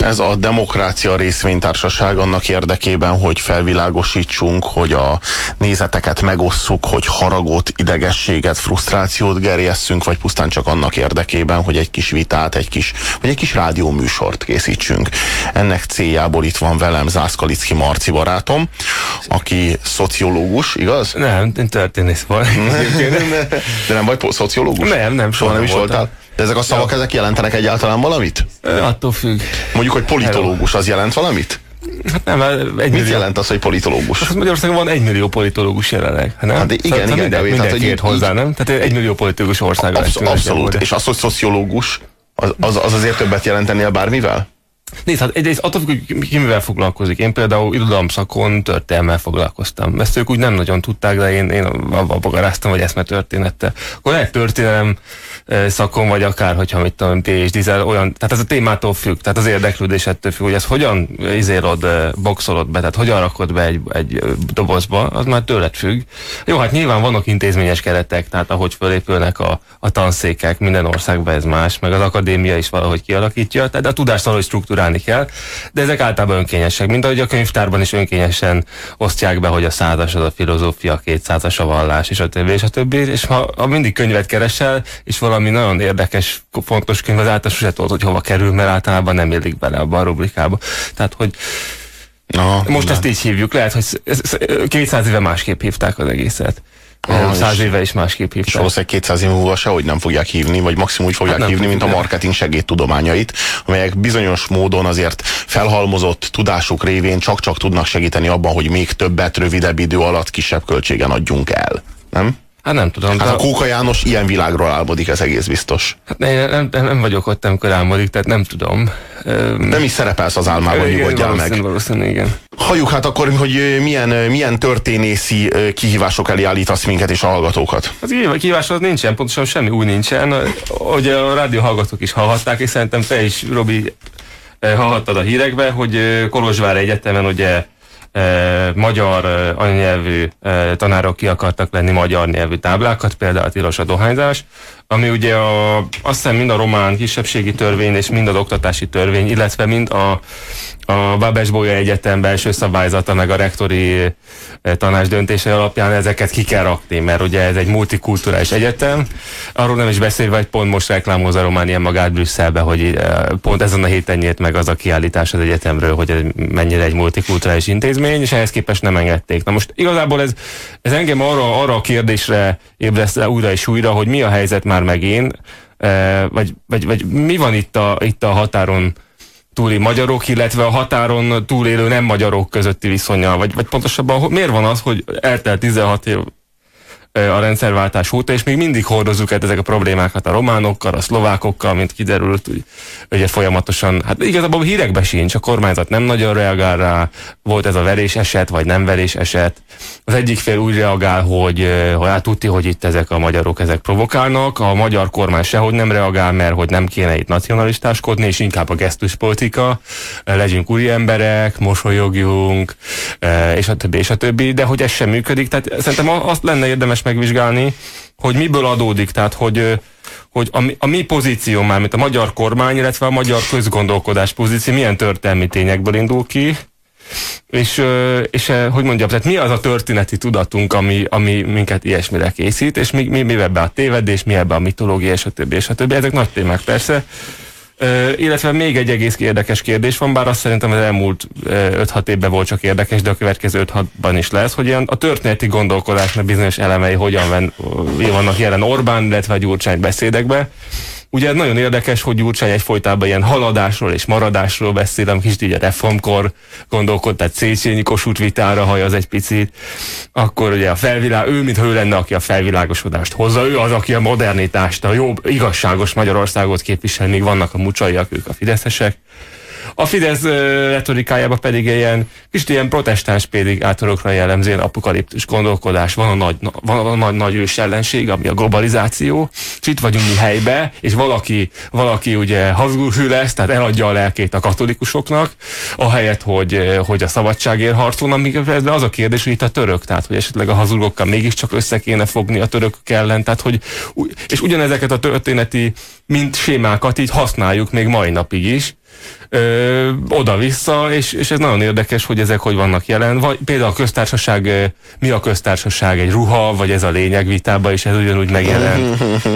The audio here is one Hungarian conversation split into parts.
Ez a Demokrácia Részvénytársaság annak érdekében, hogy felvilágosítsunk, hogy a nézeteket megosszuk, hogy haragot, idegességet, frusztrációt gerjesszünk, vagy pusztán csak annak érdekében, hogy egy kis vitát, vagy egy kis rádióműsort készítsünk. Ennek céljából itt van velem Zászkalicki Marci barátom, aki szociológus, igaz? Nem, én történész vagy. De nem vagy szociológus? Nem, soha nem is voltál. De ezek a szavak, ezek jelentenek egyáltalán valamit? Attól függ. Mondjuk, hogy politológus, az jelent valamit? Hát nem, Mit jelent az, hogy politológus? Az Magyarországon van 1 millió politológus jelenleg, nem? Hát igen, mindenki ért hozzá, nem? Tehát 1 millió politikus ország. Abszolút. És az, hogy szociológus, az azért többet jelentenél bármivel? Nézd, hát egyrészt attól függ, hogy ki mivel foglalkozik. Én például irodalomszakon történelemmel foglalkoztam. Ezt ők úgy nem nagyon tudták, de én abban bogaráztam, hogy eszmetörténettel. Akkor lehet történelem szakon, vagy akár, hogyha mit tudom, PhD-zel, olyan, tehát ez a témától függ, tehát az érdeklődésettől függ, hogy ezt hogyan boxolod be, tehát hogyan rakod be egy dobozba, az már tőled függ. Jó, hát nyilván vannak intézményes keretek, tehát ahogy fölépülnek a tanszékek, minden országban ez más, meg az akadémia is valahogy kialakítja, tehát a tudást valahogy struktúrálni kell, de ezek általában önkényesek, mint ahogy a könyvtárban is önkényesen osztják be, hogy a 100-as az a filozófia, 200-as a vallás, és a többi, és a többi, és ha mindig könyvet keresel, és valami nagyon érdekes, fontos könyv, az által sose tudod, hogy hova kerül, mert általában nem illik bele abban a rubrikába. Tehát, hogy most ezt így hívjuk, lehet, hogy 200 éve másképp hívták az egészet. 100 éve is másképp hívták. És valószínűleg 200 év múlva sehogy nem fogják hívni, vagy maximum úgy fogják hívni, mint a marketing segédtudományait, amelyek bizonyos módon azért felhalmozott tudásuk révén csak tudnak segíteni abban, hogy még többet rövidebb idő alatt kisebb költségen adjunk el. Nem? Hát nem tudom. Hát a Kóka János ilyen világról álmodik, ez egész biztos. Hát nem vagyok ott, amikor álmodik, tehát nem tudom. Nem is szerepelsz az álmában, nyugodjál meg. Valószínűleg, igen. Halljuk hát akkor, hogy milyen történészi kihívások elé állítasz minket és a hallgatókat. Az kihívás az nincsen, pontosan semmi új nincsen. Ugye a rádió hallgatók is hallhatták, és szerintem te is, Robi, hallhattad a hírekbe, hogy Kolozsvár Egyetemen ugye magyar anyanyelvű tanárok ki akartak lenni magyar nyelvű táblákat, például tilos a dohányzás, ami ugye azt hiszem mind a román kisebbségi törvény és mind az oktatási törvény, illetve mind a Babes-Bolya Egyetem belső szabályzata meg a rektori tanács döntése alapján ezeket ki kell rakni, mert ugye ez egy multikulturális egyetem. Arról nem is beszélve, hogy pont most reklámozza a Románia magát Brüsszelbe, hogy pont ezen a héten nyílt meg az a kiállítás az egyetemről, hogy ez mennyire egy multikulturális intézmény, és ehhez képest nem engedték. Na most igazából ez engem arra a kérdésre ébreszt újra és újra, hogy mi a helyzet már megint, vagy mi van itt a határon túli magyarok, illetve a határon túlélő nem magyarok közötti viszonnyal, vagy pontosabban miért van az, hogy eltelt 16 év a rendszerváltás óta, és még mindig hordozzuk ezek a problémákat a románokkal, a szlovákokkal, mint kiderült, ugye folyamatosan, hát igazából hírekben sincs, a kormányzat nem nagyon reagál rá, volt ez a verés eset, vagy nem verés eset. Az egyik fél úgy reagál, hogy hát tudti, hogy itt ezek a magyarok ezek provokálnak, a magyar kormány sehogy nem reagál, mert hogy nem kéne itt nacionalistáskodni, és inkább a gesztuspolitika, legyünk úri emberek, mosolyogjunk, és a többi, de hogy ez sem működik, tehát szerintem azt lenne érdemes megvizsgálni, hogy miből adódik, tehát hogy a mi pozíció már, mint a magyar kormány, illetve a magyar közgondolkodás pozíció milyen történelmi tényekből indul ki, és hogy mondjam, tehát mi az a történeti tudatunk, ami minket ilyesmire készít, és mi ebbe a tévedés, mi ebbe a mitológia, és a többi, és a többi. Ezek nagy témák persze. Illetve még egy egész érdekes kérdés van, bár azt szerintem az elmúlt 5-6 évben volt csak érdekes, de a következő 5-6-ban is lesz, hogy a történeti gondolkodásnak bizonyos elemei hogyan vannak jelen Orbán, illetve a Gyurcsány beszédekbe. Ugye ez nagyon érdekes, hogy Gyurcsány egyfolytában ilyen haladásról és maradásról beszél, ami kicsit így a reformkor gondolkod, tehát Széchenyi Kossuth vitára hajaz egy picit. Akkor ugye ő, mintha ő lenne, aki a felvilágosodást hozza, ő az, aki a modernitást, a jobb, igazságos Magyarországot képvisel, míg vannak a mucsaiak, ők a fideszesek. A Fidesz retorikájában pedig kicsit ilyen protestáns prédikátorokra jellemző ilyen apokaliptus gondolkodás, van a nagy ős ellenség, ami a globalizáció, és itt vagyunk mi helybe, és valaki ugye hazugül lesz, tehát eladja a lelkét a katolikusoknak, ahelyett, hogy a szabadságért harcolnak, miközben az a kérdés, hogy itt a török, tehát hogy esetleg a hazugokkal mégiscsak össze kéne fogni a törökök ellen, tehát és ugyanezeket a történeti mint sémákat így használjuk még mai napig is, oda-vissza, és ez nagyon érdekes, hogy ezek hogy vannak jelen. Vagy például a köztársaság, mi a köztársaság, egy ruha, vagy ez a lényeg vitában, és ez ugyanúgy megjelent.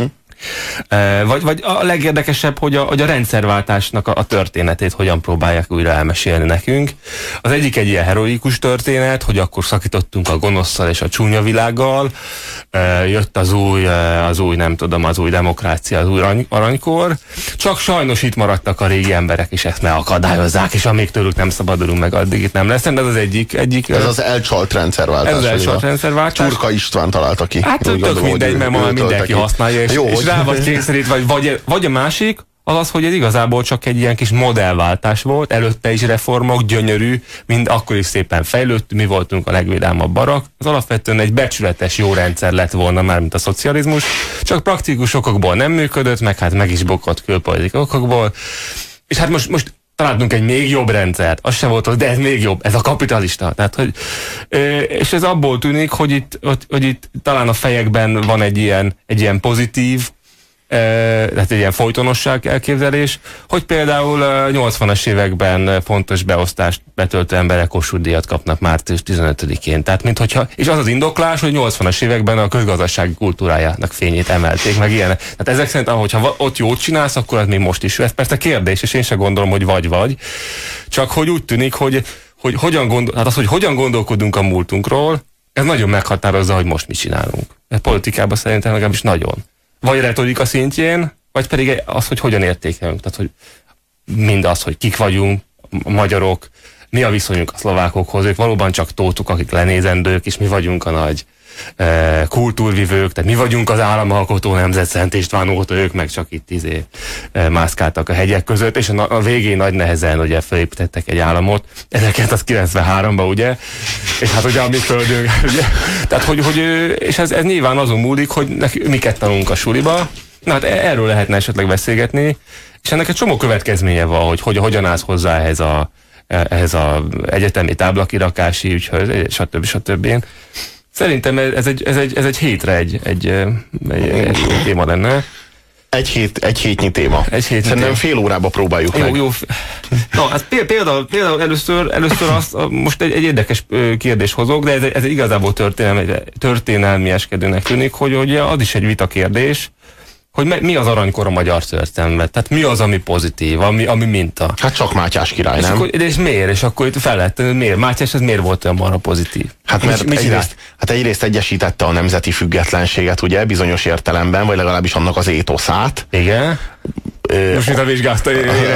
Vagy a legérdekesebb, hogy a rendszerváltásnak a történetét hogyan próbálják újra elmesélni nekünk. Az egyik egy ilyen heroikus történet, hogy akkor szakítottunk a gonoszszal és a csúnya világgal, jött az új nem tudom, az új demokrácia, az új aranykor, csak sajnos itt maradtak a régi emberek, és ezt megakadályozzák, és amíg tőlük nem szabadulunk meg, addig itt nem lesz. De ez az egyik ez az elcsalt rendszerváltás. Ez az elcsalt rendszerváltás. Csurka István találta ki. Hát tök mindegy, mert ma mindenki használja, és rá vagy kényszerít, vagy a másik, az, hogy ez igazából csak egy ilyen kis modellváltás volt, előtte is reformok, gyönyörű, mind akkor is szépen fejlődtünk, mi voltunk a legvidámabb barak. Az alapvetően egy becsületes jó rendszer lett volna már, mint a szocializmus, csak praktikus okokból nem működött, meg hát meg is bukott külpolitikai okokból. És hát most találtunk egy még jobb rendszert, az se volt, de ez még jobb, ez a kapitalista. Tehát, hogy, és ez abból tűnik, hogy itt talán a fejekben van egy ilyen pozitív, tehát egy ilyen folytonosság elképzelés, hogy például 80-as években fontos beosztást betöltő emberek Kossuth-díjat kapnak március 15-én. Tehát és az az indoklás, hogy 80-as években a közgazdasági kultúrájának fényét emelték, meg ilyen. Tehát ezek szerint, ahogyha ott jót csinálsz, akkor az még most is. Ez persze kérdés, és én sem gondolom, hogy vagy. Csak hogy úgy tűnik, hogy hogyan gondolkodunk a múltunkról, ez nagyon meghatározza, hogy most mit csinálunk. Ez politikában szerintem legalábbis nagyon. Vagy retorika szintjén, vagy pedig az, hogy hogyan értékelünk. Tehát, hogy mindaz, hogy kik vagyunk, magyarok, mi a viszonyunk a szlovákokhoz, ők valóban csak tótuk, akik lenézendők, és mi vagyunk a nagy kultúrvivők, tehát mi vagyunk az államalkotó nemzet, Szent István óta, ők meg csak itt mászkáltak a hegyek között, és a végén nagy nehezen ugye felépítettek egy államot, 1993-ban, ugye, és hát ugye a mi földünk, ugye, tehát és ez nyilván azon múlik, hogy miket tanulunk a suliba, na hát erről lehetne esetleg beszélgetni, és ennek egy csomó következménye van, hogy hogyan állsz hozzá ehhez a egyetemi táblakirakási ügyhöz, stb. Szerintem ez egy hétre egy téma lenne. Egy hétnyi téma. Szerintem fél órába próbáljuk meg. Jó. Na, hát például először most egy érdekes kérdés hozok, de ez igazából történelmieskedőnek tűnik, hogy ugye az is egy vita kérdés, hogy mi az aranykor a magyar történelemben? Tehát mi az, ami pozitív, ami minta? Hát csak Mátyás király, nem? És miért? És akkor itt fel lehet tenni, miért? Mátyás, ez miért volt olyan marha pozitív? Hát mert egyrészt egyesítette a nemzeti függetlenséget, ugye, bizonyos értelemben, vagy legalábbis annak az étoszát. Igen. Most mit a vizsgázta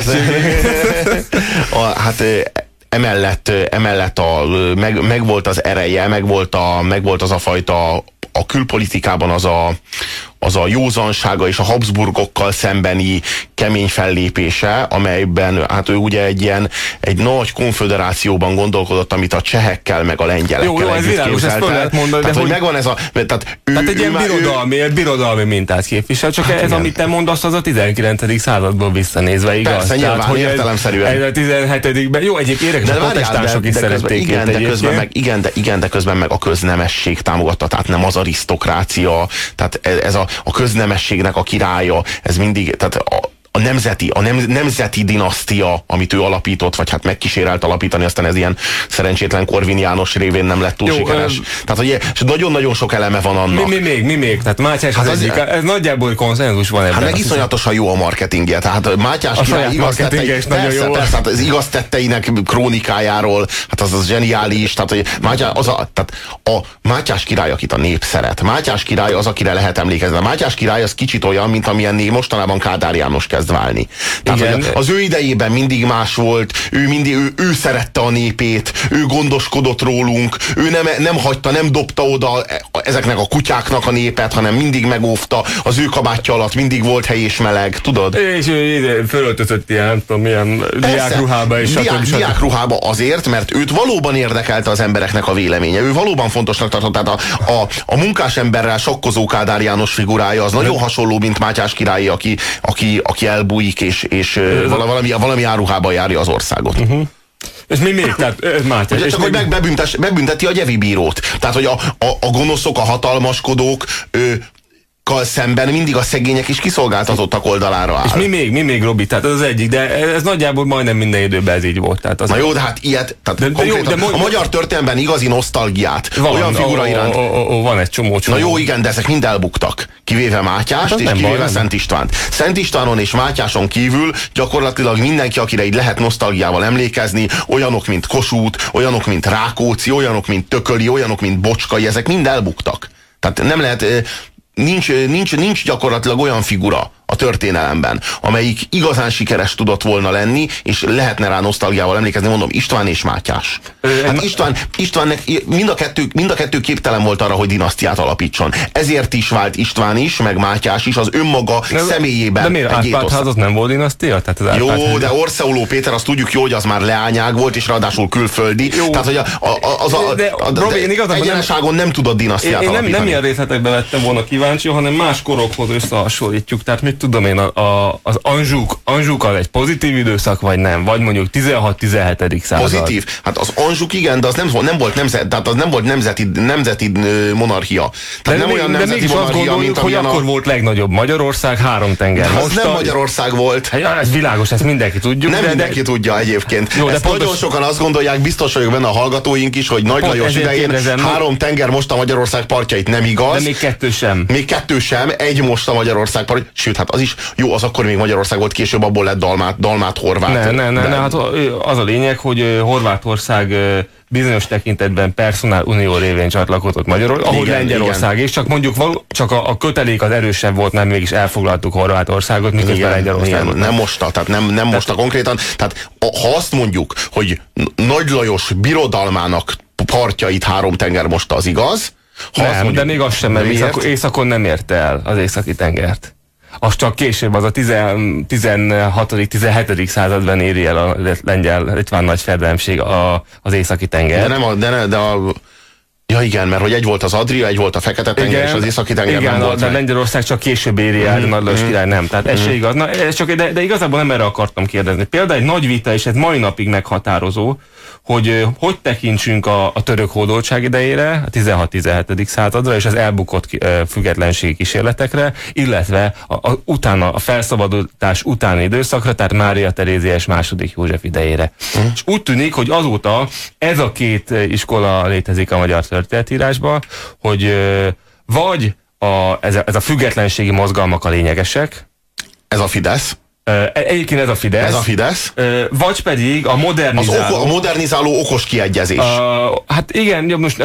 Hát emellett meg volt az ereje, meg volt az a fajta a külpolitikában az a józansága és a Habsburgokkal szembeni kemény fellépése, amelyben hát ő ugye egy nagy konföderációban gondolkodott, amit a csehekkel meg a lengyelekkel együtt képzelte. Tehát, hogy megvan ez a... Tehát egy ilyen birodalmi mintát képvisel, csak hát ez, amit te mondasz, az a 19. századból visszanézve, igaz? Persze, nyilván, hogy értelemszerűen. A 17-ben, jó, egyébként a protestánsok is szerették. De közben meg a köznemesség támogatta, tehát nem az arisztokrácia, tehát ez a köznemességnek a királya, ez mindig, tehát a nemzeti dinasztia, amit ő alapított, vagy hát megkísérelt alapítani, aztán ez ilyen szerencsétlen Korvin János révén nem lett túl sikeres. Tehát, hogy nagyon-nagyon sok eleme van annak. Mi még? Tehát Mátyás hát ez nagyjából konszenzus van ebben. Hát meg iszonyatosan jó a marketingje. Tehát Mátyás király igaz tettei, persze, hát az igaz tetteinek krónikájáról, hát az zseniális. Tehát, hogy a Mátyás király, akit a nép szeret. Mátyás király az, akire lehet emlékezni. A Mátyás király az kicsit olyan, mint amilyenné mostanában Kádár János kezd válni. Tehát, az ő idejében mindig más volt, ő szerette a népét, ő gondoskodott rólunk, ő nem hagyta, nem dobta oda ezeknek a kutyáknak a népet, hanem mindig megóvta, az ő kabátja alatt mindig volt hely és meleg, tudod? És ő fölöltözött ilyen, nem tudom, milyen diákruhába és diákruhába azért, mert őt valóban érdekelte az embereknek a véleménye. Ő valóban fontosnak tartott, tehát a munkásemberrel sokkozó Kádár János figurája az nagyon hasonló, mint Mátyás király, aki elbújik, és valami áruhában járja az országot. És mi még? Tehát Mátyás. Csak hogy bebünteti a gyevi bírót. Tehát, hogy a gonoszok, a hatalmaskodók szemben mindig a szegények is kiszolgáltatottak oldalára áll. És mi még, Robi? Tehát ez az egyik, de ez nagyjából majdnem minden időben ez így volt. Tehát az Na jó, de hát ilyet, tehát a magyar történelemben igazi nosztalgiát, van, olyan figura iránt. Van egy csomó. Na jó, igen, de ezek mind elbuktak. Kivéve Mátyást, hát és kivéve Szent Istvánt. Szent Istvánon és Mátyáson kívül gyakorlatilag mindenki, akire így lehet nosztalgiával emlékezni, olyanok, mint Kossuth, olyanok, mint Rákóczi, olyanok, mint Tököli, olyanok, mint Bocskai, ezek mind elbuktak. Tehát nem lehet, nincs gyakorlatilag olyan figura a történelemben, amelyik igazán sikeres tudott volna lenni, és lehetne rá nosztalgiával emlékezni, mondom, István és Mátyás. Hát Istvánnek mind a kettő képtelen volt arra, hogy dinasztiát alapítson. Ezért is vált István is, meg Mátyás is az önmaga személyében. De miért? Árpád-házat nem volt dinasztia? Jó, de Orseoló Péter, azt tudjuk jó, hogy az már leányág volt, és ráadásul külföldi. Jó. Tehát, hogy egyeneságon nem tudott dinasztiát alapítani. Nem ilyen részletekben lettem volna kíváncsi, hanem más korokhoz összehasonlítjuk. Tehát mit tudom én, az Anjouk az egy pozitív időszak, vagy nem? Vagy mondjuk 16-17. század. Pozitív? Hát az Anjouk igen, de az nem volt nemzeti monarchia. Tehát nem olyan nemzeti monarchia, mint hogy akkor volt legnagyobb Magyarország, 3 tenger. Az nem Magyarország volt. Ez világos, ezt mindenki tudjuk. Nem mindenki tudja egyébként. Jó, ezt nagyon sokan azt gondolják, biztos vagyok benne a hallgatóink is, hogy Nagy Lajos idején 3 tenger most a Magyarország partjait, nem igaz. De még 2 sem. Még 2 sem, egy most a Magyarország part, sőt, hát az is jó, az akkor még Magyarország volt, később abból lett Dalmát, Horvát. Ne, hát az a lényeg, hogy Horvátország bizonyos tekintetben personál unió révén csatlakozott Magyarország, ahogy Lengyelország is, csak mondjuk csak a kötelék az erősebb volt, nem mégis elfoglaltuk Horvátországot, miközben Lengyelországot. Nem mosta, tehát nem mosta konkrétan. Tehát ha azt mondjuk, hogy Nagy Lajos birodalmának partjait 3 tenger mosta, az igaz? Nem, mondjuk, de még az sem, mert északon nem érte el az északi tengert. Az csak később, az a 16.-17. században éri el a lengyel-litván nagyfejedelemség az északi tenger. Ja igen, mert hogy egy volt az Adria, egy volt a Fekete-tenger, és az Északi-tenger nem volt. De Lengyelország csak később éri el, Nagy Lajos király nem. Tehát ez se igaz. De igazából nem erre akartam kérdezni. Például egy nagy vita, és ez mai napig meghatározó, hogy tekintsünk a török hódoltság idejére, a 16-17. századra, és az elbukott függetlenségi kísérletekre, illetve utána, a felszabadulás utáni időszakra, tehát Mária Terézia és II. József idejére. És úgy tűnik, hogy azóta ez a 2 iskola létezik a magyar történetírásban, hogy vagy ez a függetlenségi mozgalmak a lényegesek. Ez a Fidesz. Egyébként ez a Fidesz. Ez a Fidesz. Vagy pedig a modernizáló. A modernizáló okos kiegyezés. Hát igen, most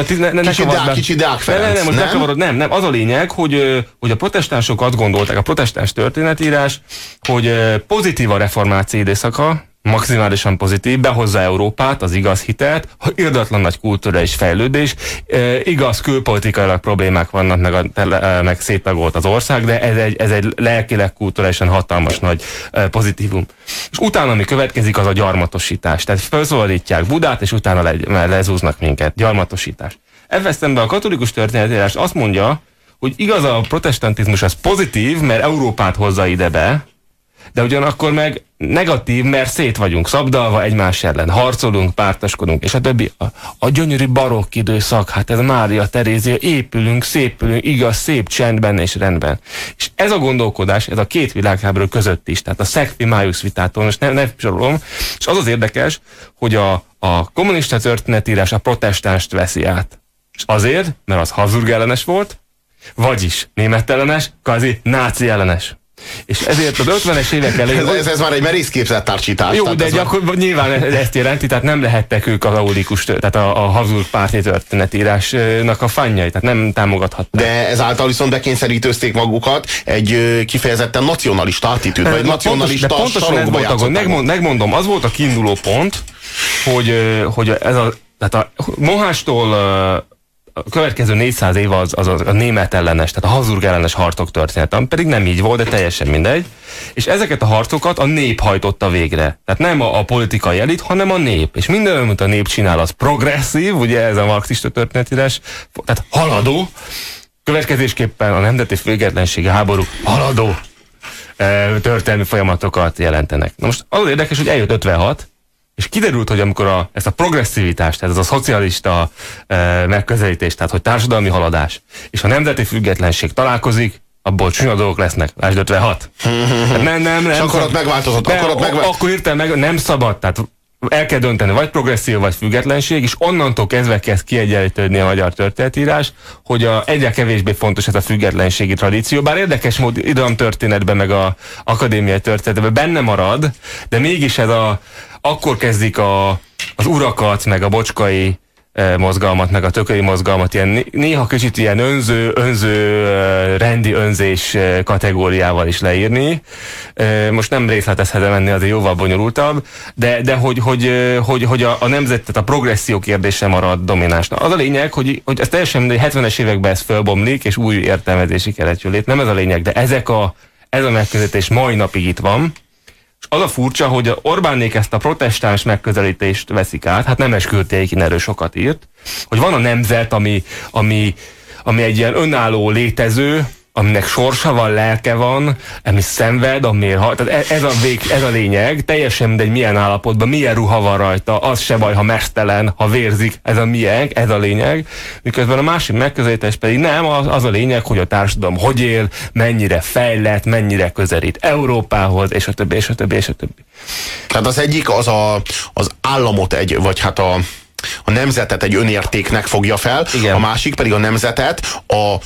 kicsi Deák Ferenc. Nem, az a lényeg, hogy a protestánsok azt gondolták, a protestáns történetírás, hogy pozitív a reformáció időszaka, maximálisan pozitív, behozza Európát, az igaz hitet, irdatlan nagy kulturális fejlődés, igaz külpolitikailag problémák vannak, meg széttagolt az ország, de ez egy lelkileg kulturálisan hatalmas nagy pozitívum. És utána, ami következik, az a gyarmatosítás. Tehát felszabadítják Budát, és utána lezúznak minket. Gyarmatosítás. Ebben szemben a katolikus történetírás azt mondja, hogy igaz, a protestantizmus az pozitív, mert Európát hozza ide be, de ugyanakkor meg negatív, mert szét vagyunk szabdalva egymás ellen, harcolunk, pártoskodunk, és a többi. A gyönyörű barokk időszak, hát ez Mária Terézia, épülünk, szépülünk, igaz, szép csendben és rendben. És ez a gondolkodás, ez a 2 világháború között is, tehát a Szekfi-Májusz vitától, most nem sorolom, és az érdekes, hogy a kommunista történetírás a protestánst veszi át. És azért, mert az Habsburg ellenes volt, vagyis német ellenes, kvázi náci ellenes. És ezért az 50-es évek elején... Ez már egy merész képzettársítás. Jó, de nyilván ezt jelenti, tehát nem lehettek ők az aulikus, tehát a Habsburg párti történetírásnak a fanjai, tehát nem támogathatták. De ezáltal viszont bekényszerítőzték magukat egy kifejezetten nacionalista attitűd, vagy nacionalista sarokba játszották. Megmondom, az volt a kiinduló pont, hogy tehát a Mohástól a következő 400 év az a német ellenes, tehát a Habsburg ellenes harcok történet, pedig nem így volt, de teljesen mindegy. És ezeket a harcokat a nép hajtotta végre. Tehát nem a politikai elit, hanem a nép. És minden, amit a nép csinál, az progresszív, ugye ez a marxista történetírás, tehát haladó. Következésképpen a nemzeti függetlenségi háború haladó történelmi folyamatokat jelentenek. Na most az érdekes, hogy eljött 56, és kiderült, hogy amikor ezt a progresszivitást, tehát ez a szocialista megközelítés, tehát hogy társadalmi haladás, és a nemzeti függetlenség találkozik, abból csúnya dolgok lesznek. Lásd 56. Nem. És akkor ott megváltozott. Akkor írtam meg, nem szabad. Tehát el kell dönteni, vagy progresszív, vagy függetlenség, és onnantól kezdve kezd kiegyenlítődni a magyar történetírás, hogy egyre kevésbé fontos ez a függetlenségi tradíció, bár érdekes mód irodalomtörténetben, meg a akadémiai történetben benne marad, de mégis akkor kezdik az urakat, meg a bocskai mozgalmat, meg a tököli mozgalmat ilyen néha kicsit ilyen önző rendi önzés kategóriával is leírni. Most nem részletezhetem enni, azért jóval bonyolultabb, de hogy a nemzet, tehát a progresszió kérdése marad dominánsnak. Az a lényeg, hogy ez teljesen 70-es években ez fölbomlik, és új értelmezési keret jön lét. Nem ez a lényeg, de ez a megközelítés mai napig itt van. És az a furcsa, hogy Orbánék ezt a protestáns megközelítést veszik át, hát Nemes Kürti erről sokat írt, hogy van a nemzet, ami egy ilyen önálló létező, aminek sorsa van, lelke van, ami szenved, amiért tehát ez a lényeg, teljesen mindegy milyen állapotban, milyen ruha van rajta, az se baj, ha mestelen, ha vérzik, ez a miénk, ez a lényeg, miközben a másik megközelítés pedig nem, az a lényeg, hogy a társadalom hogy él, mennyire fejlett, mennyire közelít Európához, és a többi, és a többi, és a többi. Tehát az egyik az államot vagy hát a nemzetet egy önértéknek fogja fel, igen. A másik pedig a nemzetet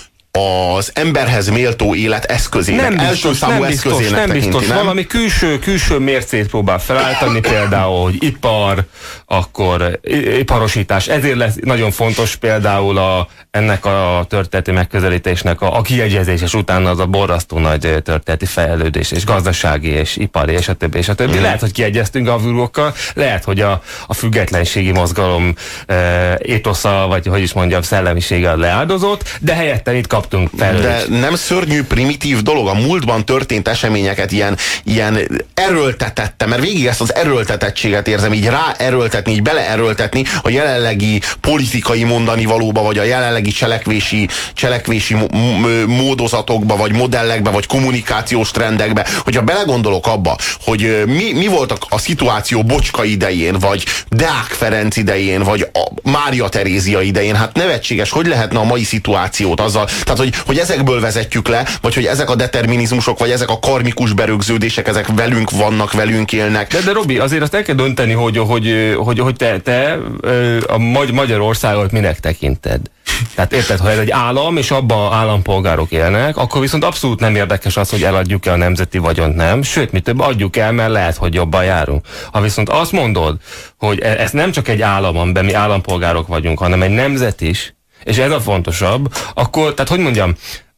az emberhez méltó élet eszközének, első számú eszközének nem tekinti, biztos. Nem? Valami külső mércét próbál felállítani, például, hogy ipar, akkor iparosítás. Ezért lesz nagyon fontos például ennek a történeti megközelítésnek a kiegyezés, és utána az a borzasztó nagy történeti fejlődés, és gazdasági, és ipari, és a többi, és a többi. Lehet, hogy kiegyeztünk a Habsburgokkal, lehet, hogy a függetlenségi mozgalom étosza, vagy hogy is mondjam, szellemiséggel leáldozott, de helyette itt kaptunk fejlődést. De nem szörnyű, primitív dolog a múltban történt eseményeket ilyen erőltetette, mert végig ezt az erőltetettséget érzem, így ráerőltetni, így beleerőltetni a jelenlegi politikai mondani valóba, vagy a jelenlegi cselekvési módozatokba, vagy modellekbe, vagy kommunikációs trendekbe. Hogyha belegondolok abba, hogy mi volt a szituáció Bocska idején, vagy Deák Ferenc idején, vagy a Mária Terézia idején, hát nevetséges, hogy lehetne a mai szituációt azzal, tehát hogy ezekből vezetjük le, vagy hogy ezek a determinizmusok, vagy ezek a karmikus berögződések, ezek velünk vannak, velünk élnek. De Robi, azért azt el kell dönteni, hogy te a Magyarországot minek tekinted. Tehát érted, ha ez egy állam, és abban állampolgárok élnek, akkor viszont abszolút nem érdekes az, hogy eladjuk-e a nemzeti vagyont, nem. Sőt, mi több, adjuk el, mert lehet, hogy jobban járunk. Ha viszont azt mondod, hogy ez nem csak egy állam, amiben mi állampolgárok vagyunk, hanem egy nemzet is, és ez a fontosabb, akkor, tehát hogy mondjam,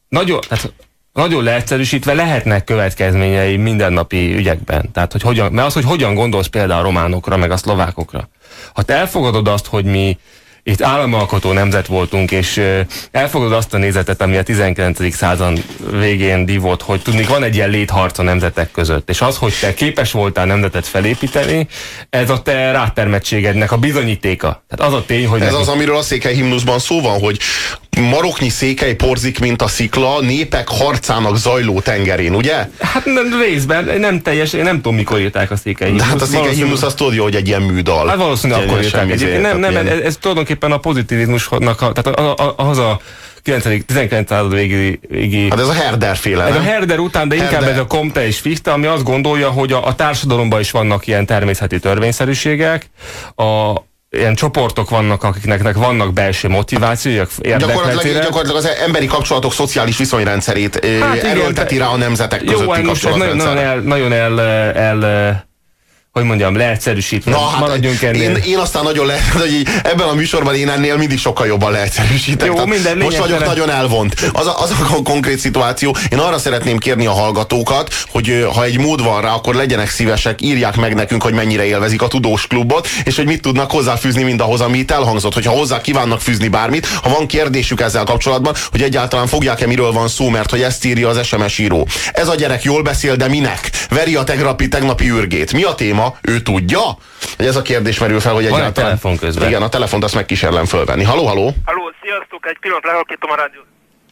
nagyon leegyszerűsítve lehetnek következményei mindennapi ügyekben. Tehát, hogy hogyan gondolsz például a románokra, meg a szlovákokra. Ha te elfogadod azt, hogy mi itt államalkotó nemzet voltunk, és elfogadod azt a nézetet, ami a 19. század végén dívott, hogy tudni, van egy ilyen létharc a nemzetek között, és az, hogy te képes voltál nemzetet felépíteni, ez a te rátermettségednek a bizonyítéka. Tehát az a tény, hogy... Ez az, amiről a székely himnuszban szó van, hogy maroknyi székely porzik, mint a szikla, népek harcának zajló tengerén, ugye? Hát részben, nem teljes, én nem tudom, mikor írták a székely himnusz. De hát a székely himnusz azt tudja, hogy egy ilyen műdal. Hát valószínűleg akkor írták. Nem, ez tulajdonképpen a pozitivizmusnak, tehát ahhoz a 19. század végi... Hát ez a Herder féle, ez a Herder után, de inkább ez a Comte és Fichte, ami azt gondolja, hogy a társadalomban is vannak ilyen természeti törvényszerűségek, ilyen csoportok vannak, akiknek vannak belső motivációk, gyakorlatilag az emberi kapcsolatok szociális viszonyrendszerét erőlteti rá a nemzetek közötti kapcsolatrendszer. Nagyon hogy mondjam, leegyszerűsítve. Maradjunk ennél. Én aztán nagyon hogy ebben a műsorban én ennél mindig sokkal jobban leegyszerűsítek. Jó, most vagyok nagyon elvont. Az a konkrét szituáció. Én arra szeretném kérni a hallgatókat, hogy ha egy mód van rá, akkor legyenek szívesek, írják meg nekünk, hogy mennyire élvezik a Tudós Klubot, és hogy mit tudnak hozzáfűzni mindahhoz, ami itt elhangzott. Hogyha hozzá kívánnak fűzni bármit, ha van kérdésük ezzel kapcsolatban, hogy egyáltalán fogják-e, miről van szó, mert hogy ezt írja az SMS író. Ez a gyerek jól beszél, de minek? Veri a tegnapi ürgét. Mi a téma? Ő tudja? Hogy ez a kérdés merül fel, hogy egyáltalán... Van telefon közben. Igen, a telefont azt megkísérlem fölvenni. Halló? Halló, sziasztok, egy pillanat lehalkítom a rádiót.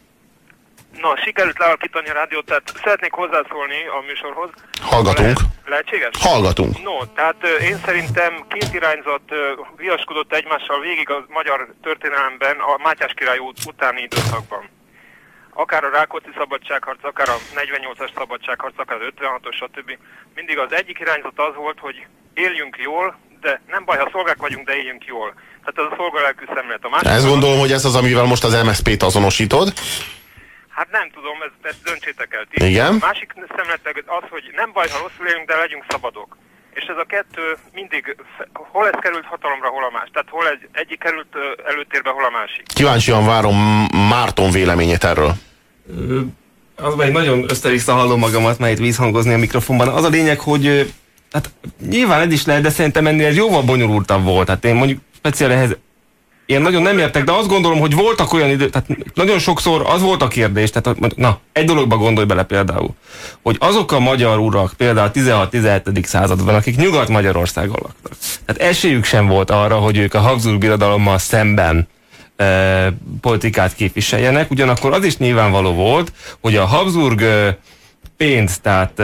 Na, sikerült lehalkítani a rádiót, tehát szeretnék hozzászólni a műsorhoz. Hallgatunk. Lehetséges? Hallgatunk. No, tehát én szerintem két irányzat viaskodott egymással végig a magyar történelemben a Mátyás király utáni időszakban. akár a Rákóczi szabadságharc, akár a 48-as szabadságharc, akár az 56-os, stb. Mindig az egyik irányzat az volt, hogy éljünk jól, de nem baj, ha szolgák vagyunk, de éljünk jól. Tehát ez a szolgalelkű szemlélet. A másik Ezt gondolom, hogy ez az, amivel most az MSZP-t azonosítod. Hát nem tudom, ezt döntsétek el ti. Igen. A másik szemlélet az, hogy nem baj, ha rosszul élünk, de legyünk szabadok. És ez a kettő mindig, hol ez került hatalomra, hol a más. Tehát hol egyik került előtérbe, hol a másik. Kíváncsian várom Márton véleményét erről. Az egy nagyon össze-vissza hallom magamat, már itt vízhangozni a mikrofonban. Az a lényeg, hogy hát nyilván ez is lehet, de szerintem ennél ez jóval bonyolultabb volt. Hát én mondjuk speciál ehhez én nagyon nem értek, de azt gondolom, hogy voltak olyan idő, tehát nagyon sokszor az volt a kérdés, tehát na, egy dologba gondolj bele például, hogy azok a magyar urak például a 16-17. században, akik Nyugat-Magyarországon laktak, tehát esélyük sem volt arra, hogy ők a Habsburg birodalommal szemben politikát képviseljenek, ugyanakkor az is nyilvánvaló volt, hogy a Habsburg pénz, tehát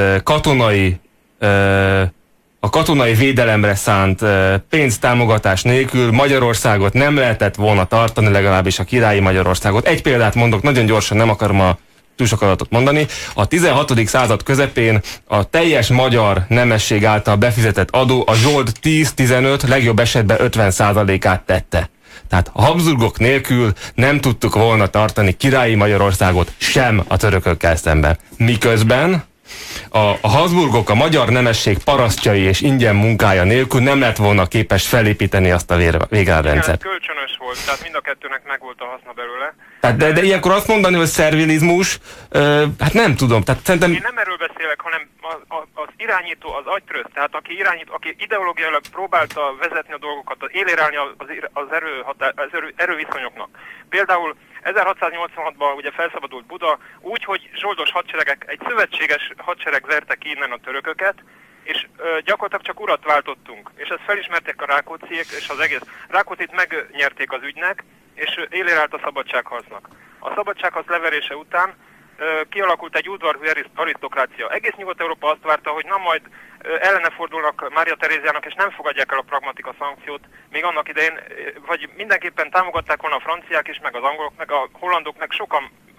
a katonai védelemre szánt pénztámogatás nélkül Magyarországot nem lehetett volna tartani, legalábbis a királyi Magyarországot. Egy példát mondok, nagyon gyorsan, nem akarom túl sok adatot mondani. A 16. század közepén a teljes magyar nemesség által befizetett adó a zsold 10-15, legjobb esetben 50%-át tette. Tehát a Habsburgok nélkül nem tudtuk volna tartani királyi Magyarországot sem a törökökkel szemben. Miközben a Habsburgok, a magyar nemesség parasztjai és ingyen munkája nélkül nem lett volna képes felépíteni azt a végárrendszert. Igen, kölcsönös volt, tehát mind a kettőnek megvolt a haszna belőle. Tehát de ilyenkor azt mondani, hogy szervilizmus, hát nem tudom. Tehát szerintem... Én nem erről beszélek, hanem az irányító, az agytrözt, tehát aki ideológiailag próbálta vezetni a dolgokat, élérelni az erőviszonyoknak. Például 1686-ban ugye felszabadult Buda úgy, hogy zsoldos hadseregek, egy szövetséges hadsereg verte ki innen a törököket, és gyakorlatilag csak urat váltottunk. És ezt felismerték a Rákócziék, és az egész Rákóczit megnyerték az ügynek, és élére állt a szabadságharcnak. A szabadságharc leverése után kialakult egy udvarhű arisztokrácia. Egész Nyugat-Európa azt várta, hogy na majd ellene fordulnak Mária Teréziának, és nem fogadják el a pragmatika szankciót. Még annak idején, vagy mindenképpen támogatták volna a franciák is, meg az angolok, meg a hollandok, meg sokan,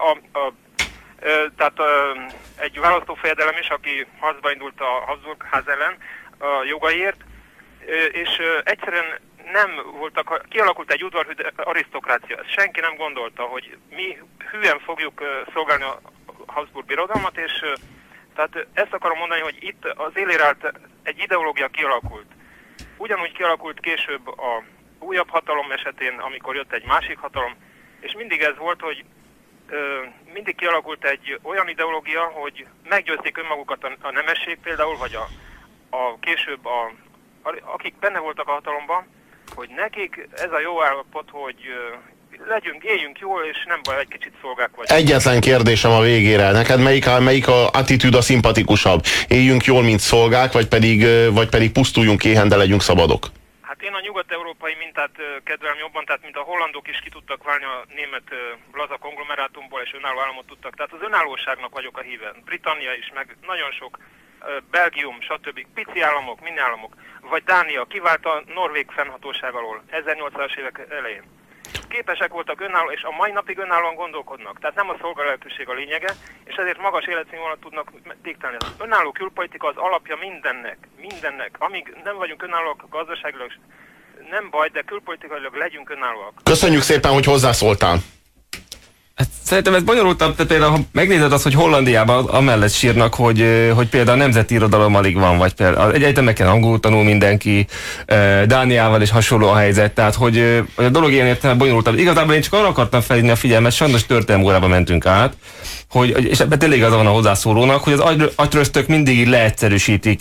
tehát egy választófejedelem is, aki harcba indult a Habsburg ház ellen a jogaiért, és egyszerűen nem voltak, kialakult egy udvarhű arisztokrácia. Ezt senki nem gondolta, hogy mi hűen fogjuk szolgálni a Habsburg birodalmat, és tehát ezt akarom mondani, hogy itt az élére állt egy ideológia kialakult. Ugyanúgy kialakult később a újabb hatalom esetén, amikor jött egy másik hatalom, és mindig ez volt, hogy mindig kialakult egy olyan ideológia, hogy meggyőzték önmagukat a nemesség például, vagy később akik benne voltak a hatalomban, hogy nekik ez a jó állapot, hogy éljünk jól, és nem baj, egy kicsit szolgák vagyunk. Egyetlen kérdésem a végére. Neked melyik a attitűd a szimpatikusabb? Éljünk jól, mint szolgák, vagy pedig pusztuljunk éhen, de legyünk szabadok? Hát én a nyugat-európai mintát kedvelem jobban, tehát mint a hollandok is ki tudtak válni a német laza konglomerátumból, és önálló államot tudtak. Tehát az önállóságnak vagyok a híve. Britannia is, meg nagyon sok, Belgium, stb. Pici államok, mini államok, vagy Dánia kivált a norvég fennhatóság alól 1800-as évek elején. Képesek voltak önálló, és a mai napig önállóan gondolkodnak. Tehát nem a szolgálatiság a lényege, és ezért magas életszínvonalat tudnak diktálni. Az önálló külpolitika az alapja mindennek. Amíg nem vagyunk önállóak gazdaságilag, nem baj, de külpolitikailag legyünk önállóak. Köszönjük szépen, hogy hozzászóltál. Hát szerintem ez bonyolultabb, tehát például ha megnézed azt, hogy Hollandiában amellett sírnak, hogy például a nemzeti irodalom alig van, vagy például egyetemeken angolul tanul mindenki, Dániával is hasonló a helyzet, tehát hogy a dolog ilyen értelemben bonyolultabb. Igazából én csak arra akartam felhívni a figyelmet, sajnos történelmi órába mentünk át, és ebben tényleg igaza van a hozzászólónak, hogy az agytröztök mindig így leegyszerűsítik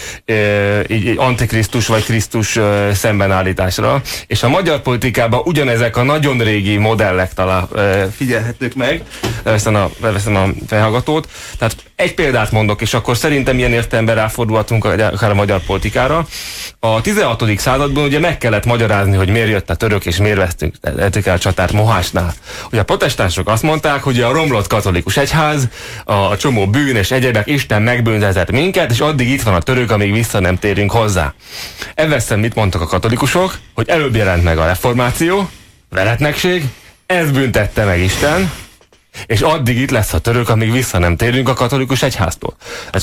így Antikrisztus vagy Krisztus szembenállításra, és a magyar politikában ugyanezek a nagyon régi modellek talán figyelhetők meg, leveszem a felhallgatót, tehát egy példát mondok, és akkor szerintem ilyen értelemben ráfordulhatunk akár a magyar politikára. A 16. században ugye meg kellett magyarázni, hogy miért jött a török, és miért vesztünk el csatát Mohásnál. Ugye a protestánsok azt mondták, hogy a romlott katolikus egyház, a csomó bűn és egyebek, Isten megbűntetett minket, és addig itt van a török, amíg vissza nem térünk hozzá. Eveszem mit mondtak a katolikusok, hogy előbb jelent meg a reformáció, veretnekség, ez büntette meg Isten, És addig itt lesz a török, amíg vissza nem térünk a katolikus egyháztól.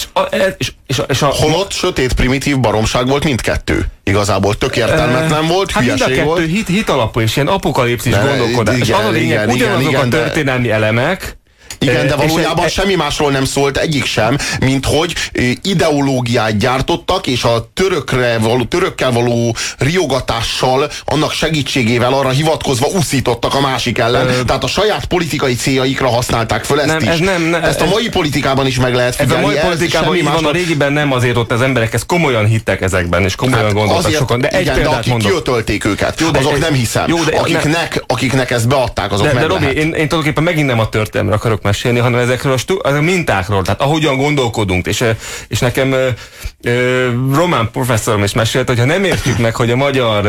Holott sötét, primitív baromság volt mindkettő. Igazából tök értelmetlen volt, hülyeség mind a kettő volt. Hit alapú és ilyen apokalipszis gondolkodás. És az a lényeg, ugyanazok a történelmi elemek. Igen, de valójában semmi másról nem szólt egyik sem, mint hogy ideológiát gyártottak, és a törökkel való riogatással, annak segítségével arra hivatkozva uszítottak a másik ellen. Tehát a saját politikai céljaikra használták föl ezt is. Ezt a mai politikában is meg lehet figyelni. Ez a mai politikában így van, a régiben nem, azért ott az emberek ezt komolyan hittek ezekben, és komolyan gondoltak azért, sokan. De egy példát akik mondok. kiötölték őket, jó, azok nem hiszem. Jó, akiknek ezt beadták, azok meg Robi, én tulajdonképpen megint nem a történelmre akarok mesélni, hanem ezekről a mintákról, tehát ahogyan gondolkodunk, és nekem román professzorom is mesélte, hogy ha nem értjük meg, hogy a magyar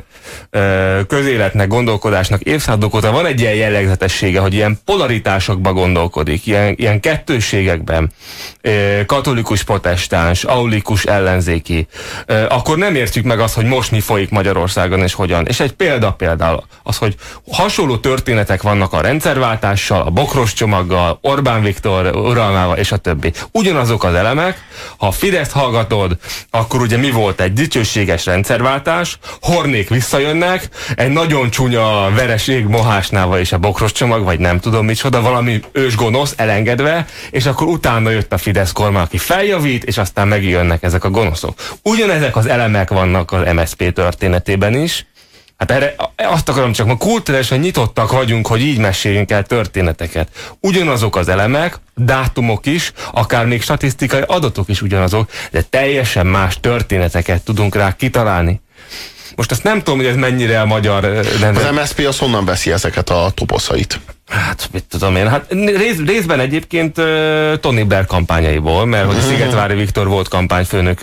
közéletnek, gondolkodásnak évszázadok óta van egy ilyen jellegzetessége, hogy ilyen polaritásokba gondolkodik, ilyen kettősségekben, katolikus protestáns, aulikus ellenzéki, akkor nem értjük meg azt, hogy most mi folyik Magyarországon és hogyan. És egy például az, hogy hasonló történetek vannak a rendszerváltással, a bokros csomaggal, Orbán Viktor uralmával és a többi. Ugyanazok az elemek, ha a Fideszt hallgatod, akkor ugye mi volt egy dicsőséges rendszerváltás, Hornék visszajönnek, egy nagyon csúnya vereség Mohásnával és a bokros csomag, vagy nem tudom micsoda, valami ősgonosz elengedve, és akkor utána jött a Fidesz kormány, aki feljavít, és aztán megjönnek ezek a gonoszok. Ugyanezek az elemek vannak az MSZP történetében is. Hát erre azt akarom csak, ma kulturálisan nyitottak vagyunk, hogy így meséljünk el történeteket. Ugyanazok az elemek, dátumok is, akár még statisztikai adatok is ugyanazok, de teljesen más történeteket tudunk rá kitalálni. Most azt nem tudom, hogy ez mennyire a magyar... Az MSZP az honnan veszi ezeket a toposzait? Hát, mit tudom én, hát részben egyébként Tony Blair kampányaiból, mert hogy Szigetvári Viktor volt kampányfőnök,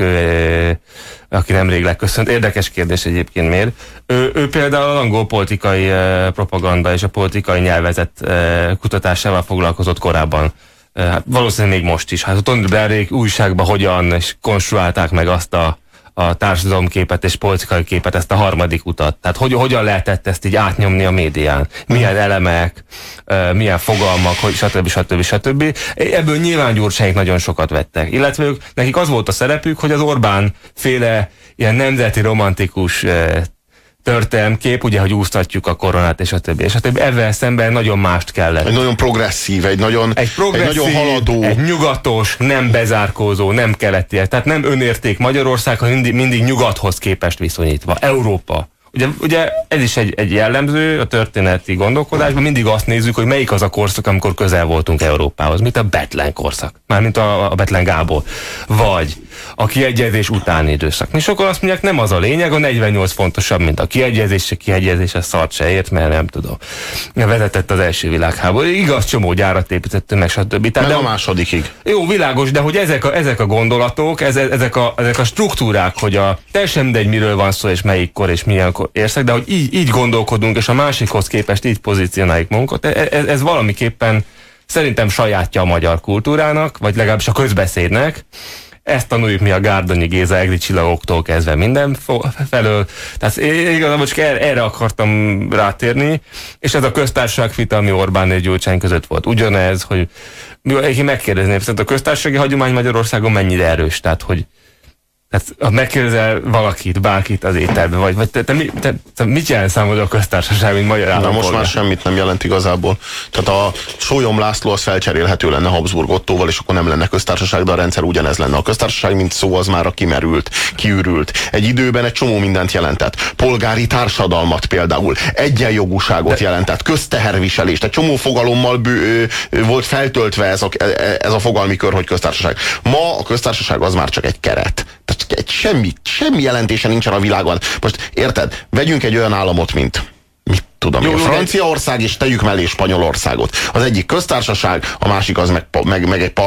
aki nemrég leköszönt. Érdekes kérdés egyébként miért. Ő például az angol politikai propaganda és a politikai nyelvezet kutatásával foglalkozott korábban. Hát valószínűleg még most is. Hát a Tony Blairék újságban hogyan és konstruálták meg azt a társadalomképet és politikai képet, ezt a harmadik utat. Tehát hogyan lehetett ezt így átnyomni a médián? Milyen elemek, milyen fogalmak, stb. Ebből nyilván Gyurcsányt nagyon sokat vettek. Illetve nekik az volt a szerepük, hogy az Orbán féle ilyen nemzeti romantikus történelmkép, ugye, hogy úsztatjuk a koronát, és a többi. Ezzel szemben nagyon mást kellett. Egy nagyon progresszív, egy nagyon haladó. Egy nyugatos, nem bezárkózó, nem keleti. Tehát nem önérték Magyarország, hanem mindig nyugathoz képest viszonyítva. Európa. Ugye ez is egy jellemző a történeti gondolkodásban, mindig azt nézzük, hogy melyik az a korszak, amikor közel voltunk Európához, mint a Bethlen korszak, mármint a Bethlen Gábor, vagy a kiegyezés utáni időszak. És akkor azt mondják, nem az a lényeg, a 48 fontosabb, mint a kiegyezés a szart se ért, mert nem tudom. Vezetett az első világháború. Igaz, csomó gyárat építettünk meg, stb. Meg a másodikig. Jó, világos, de hogy ezek a gondolatok, ezek a struktúrák, hogy teljesen mindegy, miről van szó, és melyikkor, és milyen érszek, de hogy így gondolkodunk, és a másikhoz képest így pozícionáljuk magunkat, ez valamiképpen szerintem sajátja a magyar kultúrának, vagy legalábbis a közbeszédnek. Ezt tanuljuk mi a Gárdonyi Géza egri csillagoktól kezdve minden felől. Tehát igazából csak erre akartam rátérni, és ez a köztársaságvita, ami Orbán és Gyurcsány között volt. Ugyanez, hogy megkérdezném, szerint a köztársasági hagyomány Magyarországon mennyire erős, tehát hogy ha megkérdezel valakit, bárkit az ételben, vagy te mit jelent számodra a köztársaság, mint magyar állampolgár? Most már semmit nem jelent igazából. Tehát a Sólyom László az felcserélhető lenne Habsburg Ottóval, és akkor nem lenne köztársaság, de a rendszer ugyanez lenne. A köztársaság, mint szó, az már kimerült, kiürült. Egy időben egy csomó mindent jelentett. Polgári társadalmat például, egyenjogúságot jelentett, közteherviselést, egy csomó fogalommal volt feltöltve ez a fogalmi kör, hogy köztársaság. Ma a köztársaság az már csak egy keret. Semmi jelentése nincsen a világon. Most érted? Vegyünk egy olyan államot, mint tudom, Franciaország, és tegyük mellé Spanyolországot. Az egyik köztársaság, a másik az meg egy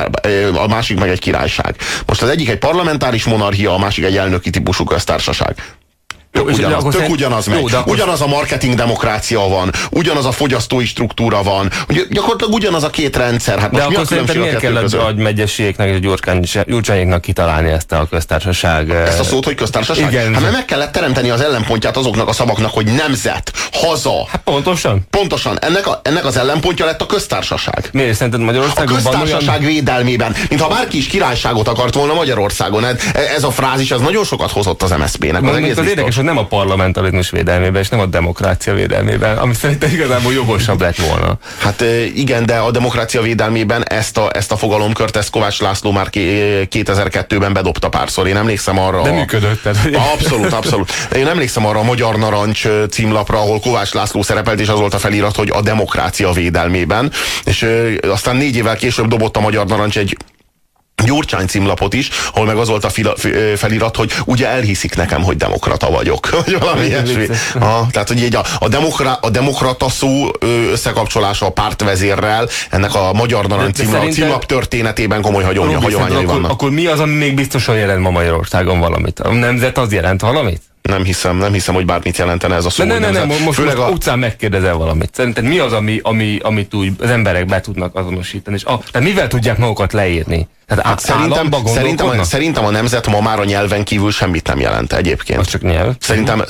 a másik meg egy királyság. Most az egyik egy parlamentáris monarchia, a másik egy elnöki típusú köztársaság. Tök ugyanaz megy. Ugyanaz a marketing demokrácia van, ugyanaz a fogyasztói struktúra van, gyakorlatilag ugyanaz a két rendszer. Hát de akkor szerintem miért kell a megyességeknek és a Gyurcsányéknak kitalálni ezt a köztársaság? Ezt a szót, hogy köztársaság? Igen. Hát mert meg kellett teremteni az ellenpontját azoknak a szavaknak, hogy nemzet, haza. Hát pontosan. Pontosan. Ennek az ellenpontja lett a köztársaság. Miért szerinted Magyarországon a köztársaság védelmében, mintha bárki is királyságot akart volna Magyarországon. Ez a frázis, ez nagyon sokat hozott az MSZP-nek. Az érdekes, hogy nem a parlamentarizmus védelmében, és nem a demokrácia védelmében, ami szerintem igazából jogosabb lett volna. Hát igen, de a demokrácia védelmében ezt a fogalomkört, ezt Kovács László már 2002-ben bedobta párszor. Én emlékszem arra. De működött. Abszolút. Én emlékszem arra a Magyar Narancs címlapra, ahol Kovács László szerepelt, és az volt a felirat, hogy a demokrácia védelmében. És aztán 4 évvel később dobott a Magyar Narancs egy Gyurcsány címlapot is, ahol meg az volt a felirat, hogy ugye elhiszik nekem, hogy demokrata vagyok. Vagy valami ilyesmi. Tehát, hogy így a demokrata szó összekapcsolása a pártvezérrel, ennek a Magyar Narancs címlap történetében komoly hagyományai vannak. Akkor mi az, ami még biztosan jelent ma Magyarországon valamit? A nemzet az jelent valamit? Nem hiszem, hogy bármit jelentene ez a szó. Nem, most utcán megkérdezel valamit. Szerinted mi az, amit úgy az emberek be tudnak azonosítani? És tehát mivel tudják magukat leírni? Hát szerintem a nemzet ma már a nyelven kívül semmit nem jelent egyébként. Az csak nyelv. Szerintem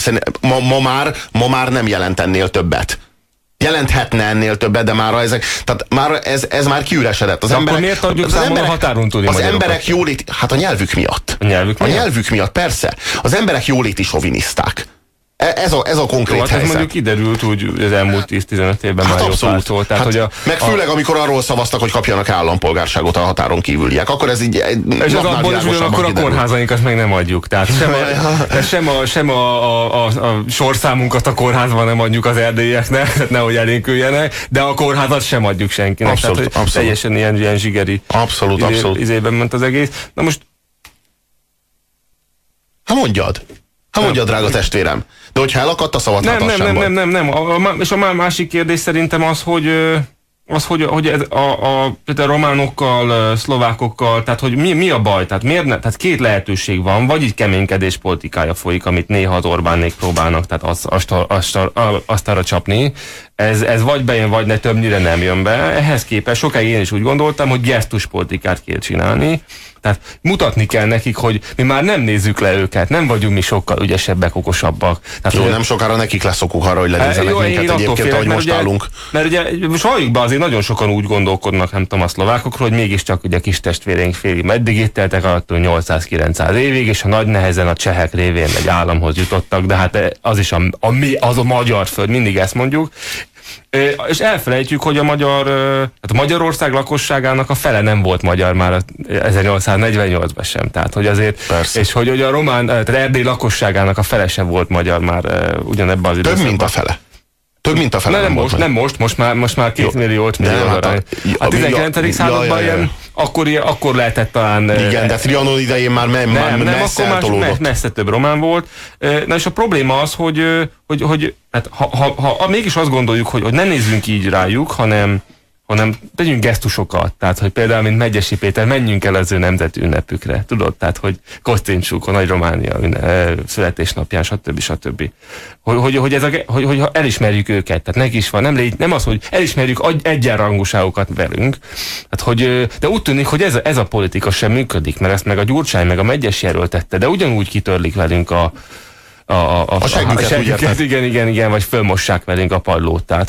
ma már nem jelent ennél többet. Jelenthetne ennél többet, de már ez már kiüresedett. Akkor miért adjuk számon a határon túli magyarokat? Az emberek jólét, hát a nyelvük miatt. A nyelvük miatt, persze. Az emberek jóléti soviniszták. Ez a konkrét helyzet. Ez mondjuk kiderült úgy az elmúlt 10-15 évben hát már abszolút. Szó. Tehát, hogy meg főleg, amikor arról szavaztak, hogy kapjanak állampolgárságot a határon kívüliek, akkor ez így és az abból is ugyanakkor a kórházainkat meg nem adjuk. Tehát sem a sorszámunkat a kórházban nem adjuk az erdélyeknek, tehát nehogy elénküljenek, de a kórházat sem adjuk senkinek. Abszolút. Teljesen ilyen zsigeri izében ment az egész. Na most mondjad, drága testvérem. De hogyha elakadt a szavat, nem. És a másik kérdés szerintem az, hogy ez a románokkal, szlovákokkal, tehát hogy mi a baj? Tehát miért ne? Tehát két lehetőség van, vagy így keménykedés politikája folyik, amit néha az Orbánék próbálnak, tehát azt arra csapni. Ez vagy bejön, vagy ne, többnyire nem jön be. Ehhez képest sokáig én is úgy gondoltam, hogy gesztuspolitikát kell csinálni. Tehát mutatni kell nekik, hogy mi már nem nézzük le őket, nem vagyunk mi sokkal ügyesebbek, okosabbak. Tehát, nem sokára nekik lesz okuk arra, hogy lenézzenek minket egyébként, ahogy most állunk. Mert ugye most halljuk be, azért nagyon sokan úgy gondolkodnak, nem tudom, a szlovákokról, hogy mégiscsak ugye kis testvéreink félig meddig itt éltek alatt 800-900 évig, és a nagy nehezen a csehek révén egy államhoz jutottak, de hát az is az a magyar föld, mindig ezt mondjuk. És elfelejtjük, hogy a Magyarország lakosságának a fele nem volt magyar már 1848-ban sem. Tehát, hogy azért, persze. És hogy a román, tehát Erdély lakosságának a fele sem volt magyar már ugyanebben az időszakban. Több mint a fele. Nem most már 2 milliót a 19. században ilyen akkor lehetett talán... Igen, de Trianon idején már messze eltolódott. Messze több román volt. Na és a probléma az, hogy hát, ha mégis azt gondoljuk, hogy ne nézzünk így rájuk, hanem tegyünk gesztusokat. Tehát, hogy például, mint Megyesi Péter, menjünk el az ő nemzeti ünnepükre. Tudod? Tehát, hogy kosztintsuk a Nagy Románia születésnapján, stb. Hogy elismerjük őket. Tehát neki is van. Nem az, hogy elismerjük egyenrangúságokat velünk. Tehát, de úgy tűnik, hogy ez a politika sem működik, mert ezt meg a Gyurcsány, meg a Megyesi erőltette, de ugyanúgy kitörlik velünk a segünket, igen, vagy fölmossák velünk a padlót. Tehát,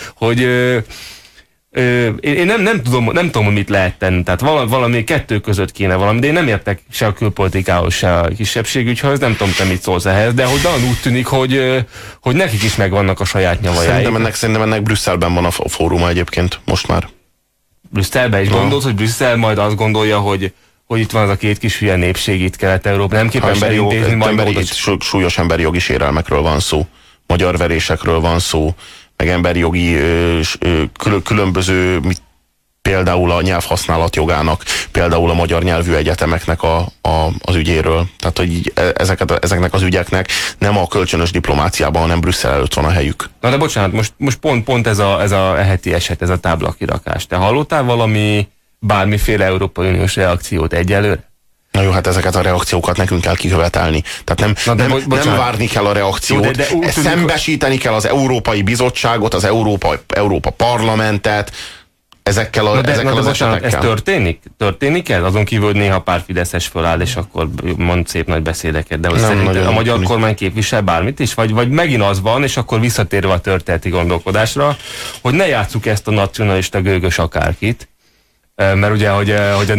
én nem tudom, hogy mit lehet tenni. Tehát valami kettő között kéne valami, de én nem értek se a külpolitikához, se a kisebbségügyhöz, nem tudom, te mit szólsz ehhez, de hogy úgy tűnik, hogy nekik is megvannak a saját nyavajáik. Szerintem ennek Brüsszelben van a fóruma egyébként, most már. Brüsszelben is gondolsz, hogy Brüsszel majd azt gondolja, hogy itt van az a két kis hülye népség itt Kelet-Európa, nem képes elintézni, súlyos emberi jogi sérelmekről van szó, magyarverésekről van szó, meg emberi jogi különböző, például a nyelvhasználat jogának, például a magyar nyelvű egyetemeknek az ügyéről. Tehát, hogy ezeknek az ügyeknek nem a kölcsönös diplomáciában, hanem Brüsszel előtt van a helyük. Na de bocsánat, most pont ez a heti eset, ez a táblakirakás. Te hallottál bármiféle Európai Uniós reakciót egyelőre? Na jó, hát ezeket a reakciókat nekünk kell kikövetelni. Tehát nem várni kell a reakciót, szembesíteni kell az Európai Bizottságot, az Európa Parlamentet, ezekkel az esetekkel. Ez történik ez? Azon kívül, hogy néha pár fideszes föláll, és akkor mond szép nagy beszédeket, de hogy szerintem a magyar kormány képvisel bármit is? Vagy megint az van, és akkor visszatérve a történeti gondolkodásra, hogy ne játsszuk ezt a nacionalista gőgös akárkit, mert ugye, hogy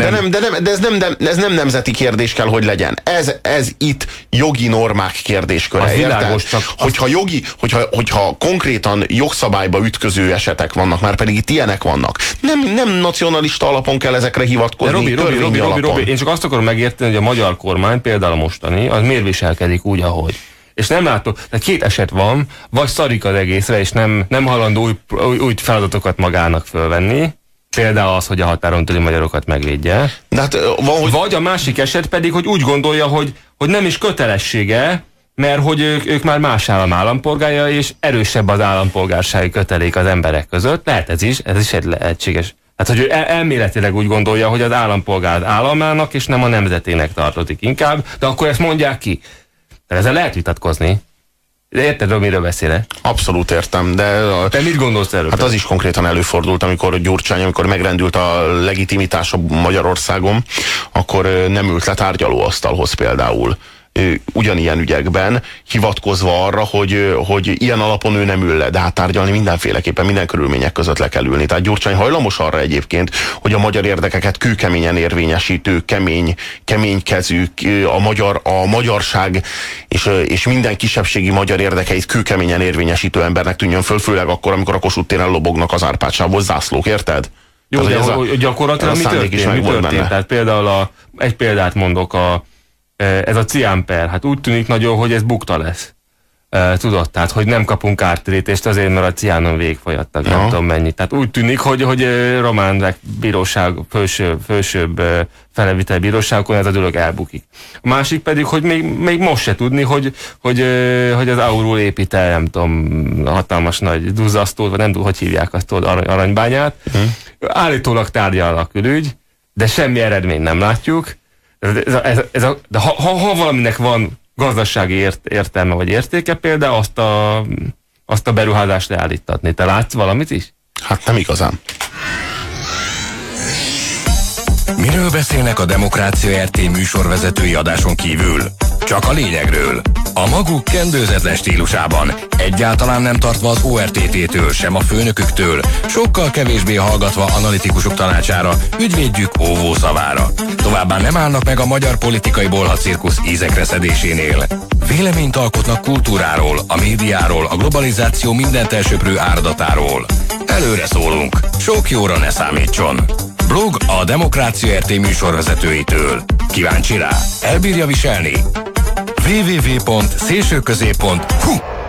de ez nem nemzeti kérdés kell, hogy legyen. Ez itt jogi normák kérdésköre. Világos, csak hogyha konkrétan jogszabályba ütköző esetek vannak, már pedig itt ilyenek vannak. Nem nacionalista alapon kell ezekre hivatkozni. Robi, én csak azt akarom megérteni, hogy a magyar kormány, például a mostani, az miért viselkedik úgy, ahogy. És nem látok, tehát két eset van, vagy szarik az egészre, és nem hajlandó új feladatokat magának fölvenni. Például az, hogy a határon túli magyarokat megvédje. De hát, vagy a másik eset pedig, hogy úgy gondolja, hogy nem is kötelessége, mert hogy ők már más állam állampolgárja, és erősebb az állampolgársági kötelék az emberek között. Lehet ez is egy lehetséges. Hát, hogy ő elméletileg úgy gondolja, hogy az állampolgár államának, és nem a nemzetének tartozik inkább, de akkor ezt mondják ki. De ezzel lehet vitatkozni. De érted, miről beszélek? Abszolút értem, de... Te mit gondolsz erről? Hát az is konkrétan előfordult, amikor Gyurcsány, amikor megrendült a legitimitása Magyarországon, akkor nem ült le tárgyalóasztalhoz például. Ugyanilyen ügyekben, hivatkozva arra, hogy ilyen alapon ő nem ül le, de hát tárgyalni mindenféleképpen, minden körülmények között le kell ülni. Tehát Gyurcsány hajlamos arra egyébként, hogy a magyar érdekeket kőkeményen érvényesítő, keménykezű, a magyarság és minden kisebbségi magyar érdekeit kőkeményen érvényesítő embernek tűnjön föl, főleg akkor, amikor a Kossuth téren lobognak az Árpád-sávos zászlók, érted? Jó, de gyakorlatilag mi történt? Tehát például egy példát mondok, ez a ciánper, hát úgy tűnik nagyon, hogy ez bukta lesz. Tudod, tehát, hogy nem kapunk ártérítést azért, mert a ciánon végigfolyattak, nem tudom mennyi. Tehát úgy tűnik, hogy román bíróság, felsőbb feleviteli bíróságokon ez a dolog elbukik. A másik pedig, hogy még most se tudni, hogy az Aurul épít el, nem tudom, hatalmas nagy duzzasztót, vagy nem tudom, hogy hívják azt, Aranybányát. Állítólag tárgyal a külügy, de semmi eredményt nem látjuk. De ha valaminek van gazdasági értelme vagy értéke, például azt a beruházást leállítatni. Te látsz valamit is? Hát nem igazán. Miről beszélnek a Demokrácia RT műsorvezetői adáson kívül? Csak a lényegről. A maguk kendőzetlen stílusában, egyáltalán nem tartva az ORTT-től, sem a főnöküktől, sokkal kevésbé hallgatva analitikusok tanácsára, ügyvédjük óvó szavára. Továbbá nem állnak meg a magyar politikai bolhacirkusz ízekre szedésénél. Véleményt alkotnak kultúráról, a médiáról, a globalizáció mindent elsöprő áradatáról. Előre szólunk, sok jóra ne számítson. Blog a Demokrácia RT műsorvezetőitől. Kíváncsi rá? Elbírja viselni? www.szélsőközép.hu